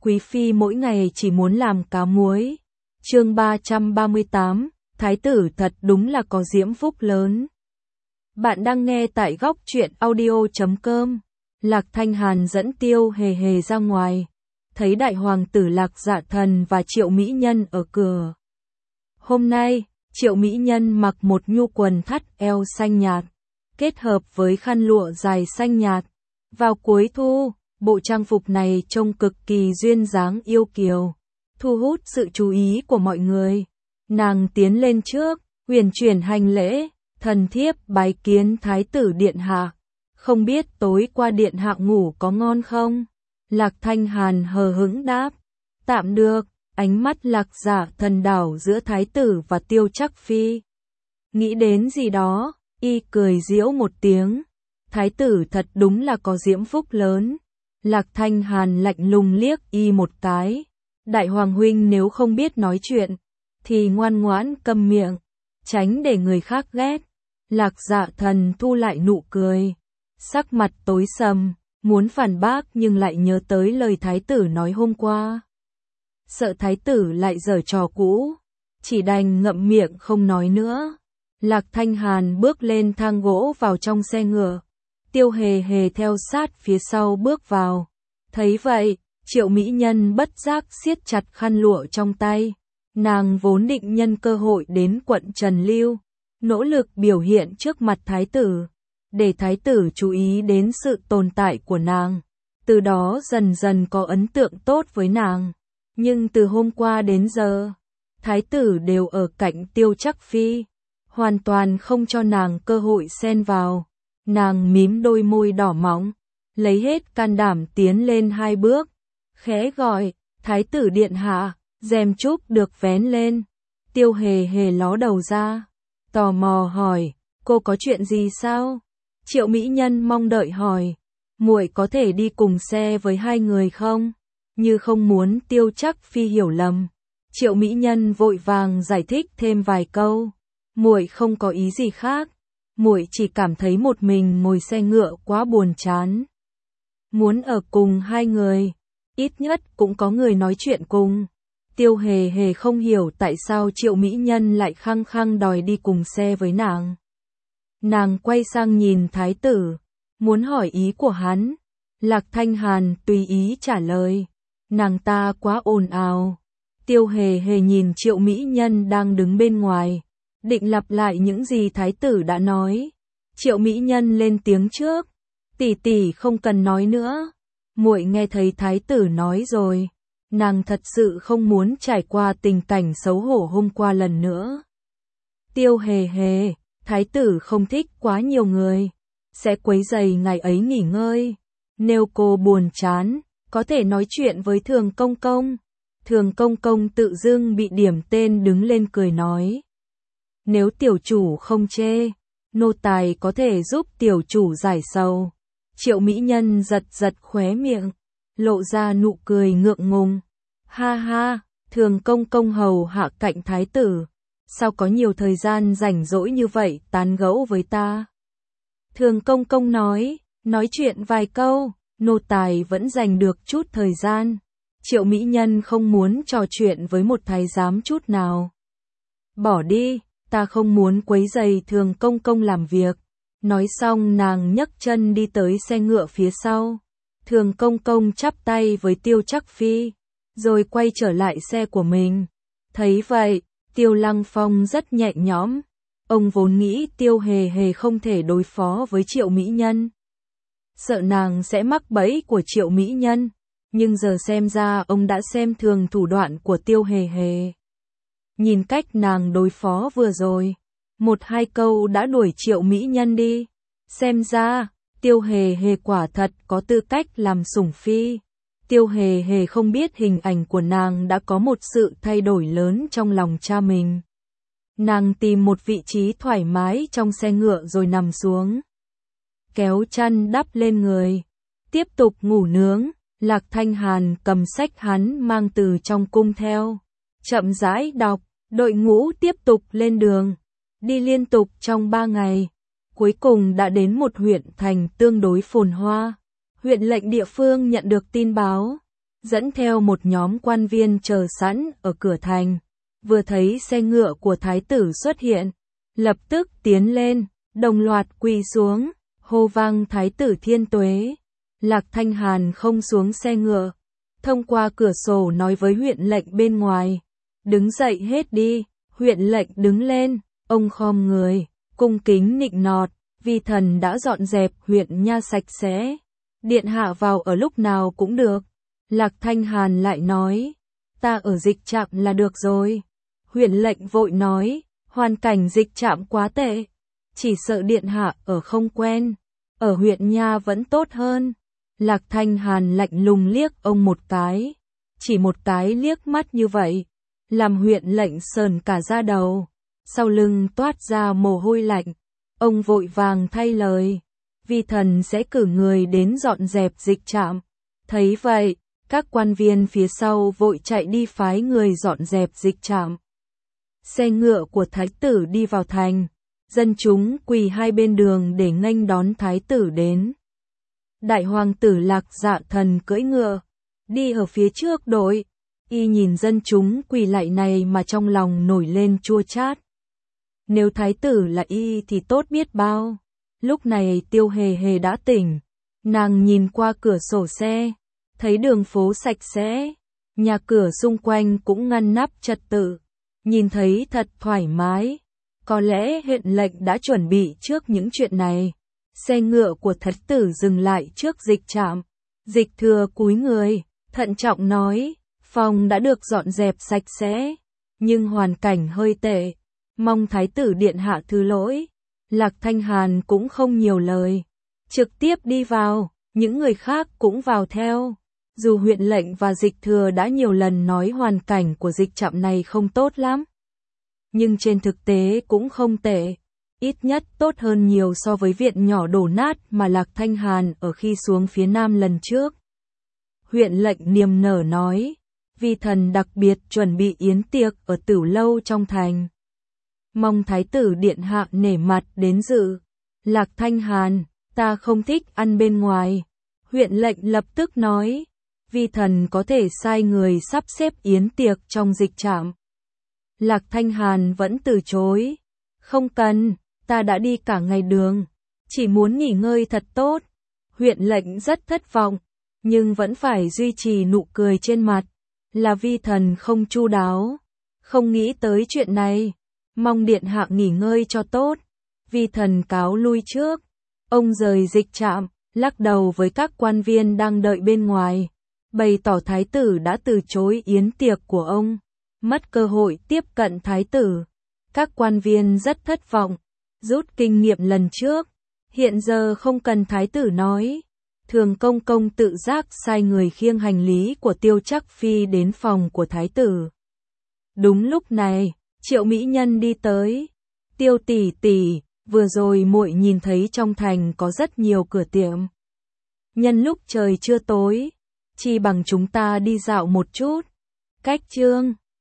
Quý phi mỗi ngày chỉ muốn làm cá muối. Chương 338, Thái tử thật đúng là có diễm phúc lớn. Bạn đang nghe tại góc truyện audio.com. Lạc Thanh Hàn dẫn Tiêu Hề Hề ra ngoài, thấy đại hoàng tử Lạc Dạ Thần và Triệu Mỹ Nhân ở cửa. Hôm nay, Triệu Mỹ Nhân mặc một nhu quần thắt eo xanh nhạt, kết hợp với khăn lụa dài xanh nhạt. Vào cuối thu, bộ trang phục này trông cực kỳ duyên dáng yêu kiều, thu hút sự chú ý của mọi người. Nàng tiến lên trước, huyền chuyển hành lễ, thần thiếp bái kiến Thái tử điện hạ. Không biết tối qua điện hạ ngủ có ngon không? Lạc Thanh Hàn hờ hững đáp. Tạm được. Ánh mắt Lạc Dạ Thần đảo giữa Thái tử và Tiêu Trắc Phi. Nghĩ đến gì đó, y cười giễu một tiếng. Thái tử thật đúng là có diễm phúc lớn. Lạc Thanh Hàn lạnh lùng liếc y một cái. Đại hoàng huynh nếu không biết nói chuyện, thì ngoan ngoãn câm miệng, tránh để người khác ghét. Lạc Dạ Thần thu lại nụ cười, sắc mặt tối sầm, muốn phản bác nhưng lại nhớ tới lời thái tử nói hôm qua. Sợ thái tử lại giở trò cũ, chỉ đành ngậm miệng không nói nữa. Lạc Thanh Hàn bước lên thang gỗ vào trong xe ngựa. Tiêu Hề Hề theo sát phía sau bước vào. Thấy vậy, Triệu Mỹ Nhân bất giác siết chặt khăn lụa trong tay. Nàng vốn định nhân cơ hội đến quận Trần Lưu, nỗ lực biểu hiện trước mặt thái tử, để thái tử chú ý đến sự tồn tại của nàng, từ đó dần dần có ấn tượng tốt với nàng. Nhưng từ hôm qua đến giờ, thái tử đều ở cạnh Tiêu Trắc Phi, hoàn toàn không cho nàng cơ hội xen vào. Nàng mím đôi môi đỏ mọng, lấy hết can đảm tiến lên 2 bước, khẽ gọi, Thái tử điện hạ. Rèm trúc được vén lên. Tiêu Hề Hề ló đầu ra, tò mò hỏi, cô có chuyện gì sao? Triệu Mỹ Nhân mong đợi hỏi, muội có thể đi cùng xe với 2 người không? Như không muốn Tiêu Trắc Phi hiểu lầm, Triệu Mỹ Nhân vội vàng giải thích thêm vài câu. Muội không có ý gì khác, muội chỉ cảm thấy một mình ngồi xe ngựa quá buồn chán. Muốn ở cùng 2 người, ít nhất cũng có người nói chuyện cùng. Tiêu Hề Hề không hiểu tại sao Triệu Mỹ Nhân lại khăng khăng đòi đi cùng xe với nàng. Nàng quay sang nhìn thái tử, muốn hỏi ý của hắn. Lạc Thanh Hàn tùy ý trả lời, nàng ta quá ồn ào. Tiêu Hề Hề nhìn Triệu Mỹ Nhân đang đứng bên ngoài, định lặp lại những gì thái tử đã nói. Triệu Mỹ Nhân lên tiếng trước, tỷ tỷ không cần nói nữa, muội nghe thấy thái tử nói rồi. Nàng thật sự không muốn trải qua tình cảnh xấu hổ hôm qua lần nữa. Tiêu Hề Hề, thái tử không thích quá nhiều người, sẽ quấy rầy ngày ấy nghỉ ngơi. Nếu cô buồn chán, có thể nói chuyện với Thường Công Công. Thường Công Công tự dưng bị điểm tên đứng lên cười nói. Nếu tiểu chủ không chê, nô tài có thể giúp tiểu chủ giải sầu. Triệu Mỹ Nhân giật giật khóe miệng, lộ ra nụ cười ngượng ngùng. Ha ha, Thường Công Công hầu hạ cạnh thái tử, sao có nhiều thời gian rảnh rỗi như vậy tán gẫu với ta? Thường Công Công nói chuyện vài câu, nô tài vẫn dành được chút thời gian. Triệu Mỹ Nhân không muốn trò chuyện với một thái giám chút nào. Bỏ đi, ta không muốn quấy rầy Thường Công Công làm việc. Nói xong nàng nhấc chân đi tới xe ngựa phía sau. Thường Công Công chắp tay với Tiêu Trắc Phi, rồi quay trở lại xe của mình. Thấy vậy, Tiêu Lăng Phong rất nhẹ nhõm. Ông vốn nghĩ Tiêu Hề Hề không thể đối phó với Triệu Mỹ Nhân, sợ nàng sẽ mắc bẫy của Triệu Mỹ Nhân, nhưng giờ xem ra ông đã xem thường thủ đoạn của Tiêu Hề Hề. Nhìn cách nàng đối phó vừa rồi, 1-2 câu đã đuổi Triệu Mỹ Nhân đi. Xem ra, Tiêu Hề Hề quả thật có tư cách làm sủng phi. Tiêu Hề Hề không biết hình ảnh của nàng đã có một sự thay đổi lớn trong lòng cha mình. Nàng tìm một vị trí thoải mái trong xe ngựa rồi nằm xuống, kéo chăn đắp lên người, tiếp tục ngủ nướng. Lạc Thanh Hàn cầm sách hắn mang từ trong cung theo, chậm rãi đọc. Đội ngũ tiếp tục lên đường, đi liên tục trong 3 ngày. Cuối cùng đã đến một huyện thành tương đối phồn hoa. Huyện lệnh địa phương nhận được tin báo, dẫn theo một nhóm quan viên chờ sẵn ở cửa thành. Vừa thấy xe ngựa của thái tử xuất hiện, lập tức tiến lên, đồng loạt quỳ xuống, hô vang thái tử thiên tuế. Lạc Thanh Hàn không xuống xe ngựa, thông qua cửa sổ nói với huyện lệnh bên ngoài, đứng dậy hết đi. Huyện lệnh đứng lên, ông khom người, cung kính nịnh nọt, vi thần đã dọn dẹp huyện nha sạch sẽ, điện hạ vào ở lúc nào cũng được. Lạc Thanh Hàn lại nói, ta ở dịch trạm là được rồi. Huyện lệnh vội nói, hoàn cảnh dịch trạm quá tệ, chỉ sợ điện hạ ở không quen, ở huyện nha vẫn tốt hơn. Lạc Thanh Hàn lạnh lùng liếc ông một cái, chỉ một cái liếc mắt như vậy, làm huyện lệnh sờn cả da đầu, sau lưng toát ra mồ hôi lạnh. Ông vội vàng thay lời, vi thần sẽ cử người đến dọn dẹp dịch trạm. Thấy vậy, các quan viên phía sau vội chạy đi phái người dọn dẹp dịch trạm. Xe ngựa của thái tử đi vào thành, dân chúng quỳ hai bên đường để nghênh đón thái tử đến. Đại hoàng tử Lạc Dạ Thần cưỡi ngựa, đi ở phía trước đội. Y nhìn dân chúng quỳ lạy này mà trong lòng nổi lên chua chát. Nếu thái tử là y thì tốt biết bao. Lúc này Tiêu Hề Hề đã tỉnh. Nàng nhìn qua cửa sổ xe, thấy đường phố sạch sẽ, nhà cửa xung quanh cũng ngăn nắp trật tự, nhìn thấy thật thoải mái. Có lẽ huyện lệnh đã chuẩn bị trước những chuyện này. Xe ngựa của thái tử dừng lại trước dịch trạm. Dịch thừa cúi người, thận trọng nói, phòng đã được dọn dẹp sạch sẽ, nhưng hoàn cảnh hơi tệ, mong thái tử điện hạ thứ lỗi. Lạc Thanh Hàn cũng không nhiều lời, trực tiếp đi vào, những người khác cũng vào theo. Dù huyện lệnh và dịch thừa đã nhiều lần nói hoàn cảnh của dịch trạm này không tốt lắm, nhưng trên thực tế cũng không tệ, ít nhất tốt hơn nhiều so với viện nhỏ đổ nát mà Lạc Thanh Hàn ở khi xuống phía nam lần trước. Huyện lệnh niềm nở nói, vi thần đặc biệt chuẩn bị yến tiệc ở Tửu Lâu trong thành, mong thái tử điện hạ nể mặt đến dự. Lạc Thanh Hàn, ta không thích ăn bên ngoài. Huyện lệnh lập tức nói, vi thần có thể sai người sắp xếp yến tiệc trong dịch trạm. Lạc Thanh Hàn vẫn từ chối, không cần, ta đã đi cả ngày đường, chỉ muốn nghỉ ngơi thật tốt. Huyện lệnh rất thất vọng, nhưng vẫn phải duy trì nụ cười trên mặt, là vi thần không chu đáo, không nghĩ tới chuyện này, mong điện hạ nghỉ ngơi cho tốt. Vi thần cáo lui trước. Ông rời dịch trạm, lắc đầu với các quan viên đang đợi bên ngoài, bày tỏ thái tử đã từ chối yến tiệc của ông, mất cơ hội tiếp cận thái tử. Các quan viên rất thất vọng, rút kinh nghiệm lần trước, hiện giờ không cần thái tử nói. Thường công công tự giác sai người khiêng hành lý của Tiêu Trắc Phi đến phòng của thái tử. Đúng lúc này, Triệu mỹ nhân đi tới. Tiêu tỷ tỷ, vừa rồi muội nhìn thấy trong thành có rất nhiều cửa tiệm. Nhân lúc trời chưa tối, chi bằng chúng ta đi dạo một chút. Cách chương